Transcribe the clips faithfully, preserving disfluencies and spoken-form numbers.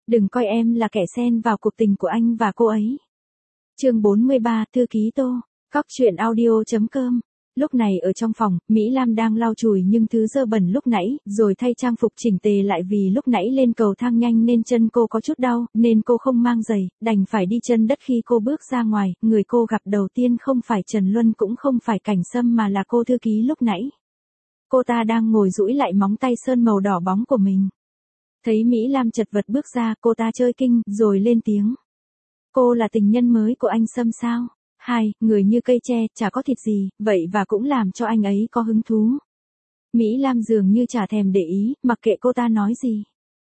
Đừng coi em là kẻ xen vào cuộc tình của anh và cô ấy. Chương bốn mươi ba, thư ký Tô. Cóc truyện audio chấm com. Lúc này ở trong phòng, Mỹ Lam đang lau chùi những thứ dơ bẩn lúc nãy, rồi thay trang phục chỉnh tề lại vì lúc nãy lên cầu thang nhanh nên chân cô có chút đau, nên cô không mang giày, đành phải đi chân đất khi cô bước ra ngoài. Người cô gặp đầu tiên không phải Trần Luân cũng không phải Cảnh Sâm mà là cô thư ký lúc nãy. Cô ta đang ngồi duỗi lại móng tay sơn màu đỏ bóng của mình. Thấy Mỹ Lam chật vật bước ra, cô ta chơi kinh, rồi lên tiếng. Cô là tình nhân mới của anh Sâm sao? Hai, người như cây tre, chả có thịt gì, vậy và cũng làm cho anh ấy có hứng thú. Mỹ Lam dường như chả thèm để ý, mặc kệ cô ta nói gì.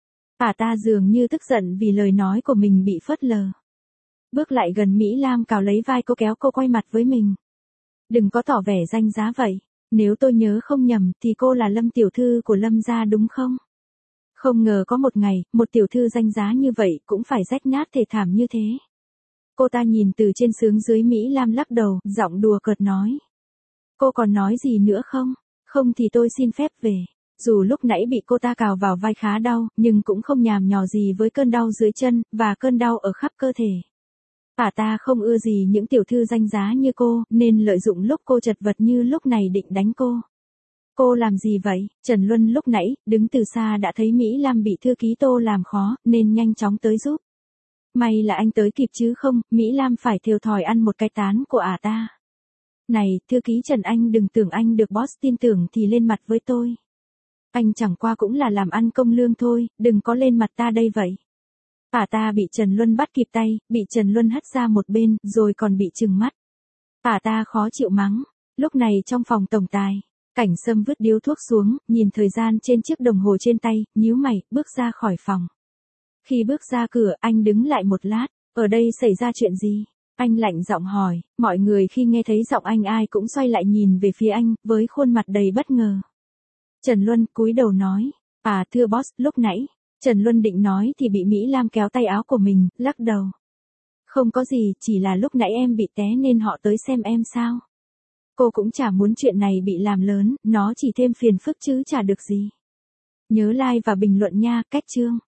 Ả ta dường như tức giận vì lời nói của mình bị phớt lờ. Bước lại gần Mỹ Lam cào lấy vai cô kéo cô quay mặt với mình. Đừng có tỏ vẻ danh giá vậy, nếu tôi nhớ không nhầm thì cô là Lâm tiểu thư của Lâm gia đúng không? Không ngờ có một ngày, một tiểu thư danh giá như vậy cũng phải rách nát thê thảm như thế. Cô ta nhìn từ trên xuống dưới Mỹ Lam lắc đầu, giọng đùa cợt nói. Cô còn nói gì nữa không? Không thì tôi xin phép về. Dù lúc nãy bị cô ta cào vào vai khá đau, nhưng cũng không nhàm nhò gì với cơn đau dưới chân, và cơn đau ở khắp cơ thể. Ả ta không ưa gì những tiểu thư danh giá như cô, nên lợi dụng lúc cô chật vật như lúc này định đánh cô. Cô làm gì vậy? Trần Luân lúc nãy, đứng từ xa đã thấy Mỹ Lam bị thư ký Tô làm khó, nên nhanh chóng tới giúp. May là anh tới kịp chứ không, Mỹ Lam phải thiều thòi ăn một cái tán của ả ta. Này, thư ký Trần, anh đừng tưởng anh được boss tin tưởng thì lên mặt với tôi. Anh chẳng qua cũng là làm ăn công lương thôi, đừng có lên mặt ta đây vậy. Ả ta bị Trần Luân bắt kịp tay, bị Trần Luân hất ra một bên, rồi còn bị trừng mắt. Ả ta khó chịu mắng. Lúc này trong phòng tổng tài, Cảnh Sâm vứt điếu thuốc xuống, nhìn thời gian trên chiếc đồng hồ trên tay, nhíu mày, bước ra khỏi phòng. Khi bước ra cửa, anh đứng lại một lát, ở đây xảy ra chuyện gì? Anh lạnh giọng hỏi, mọi người khi nghe thấy giọng anh ai cũng xoay lại nhìn về phía anh, với khuôn mặt đầy bất ngờ. Trần Luân cúi đầu nói, à thưa boss, lúc nãy, Trần Luân định nói thì bị Mỹ Lam kéo tay áo của mình, lắc đầu. Không có gì, chỉ là lúc nãy em bị té nên họ tới xem em sao. Cô cũng chả muốn chuyện này bị làm lớn, nó chỉ thêm phiền phức chứ chả được gì. Nhớ like và bình luận nha, cách chương.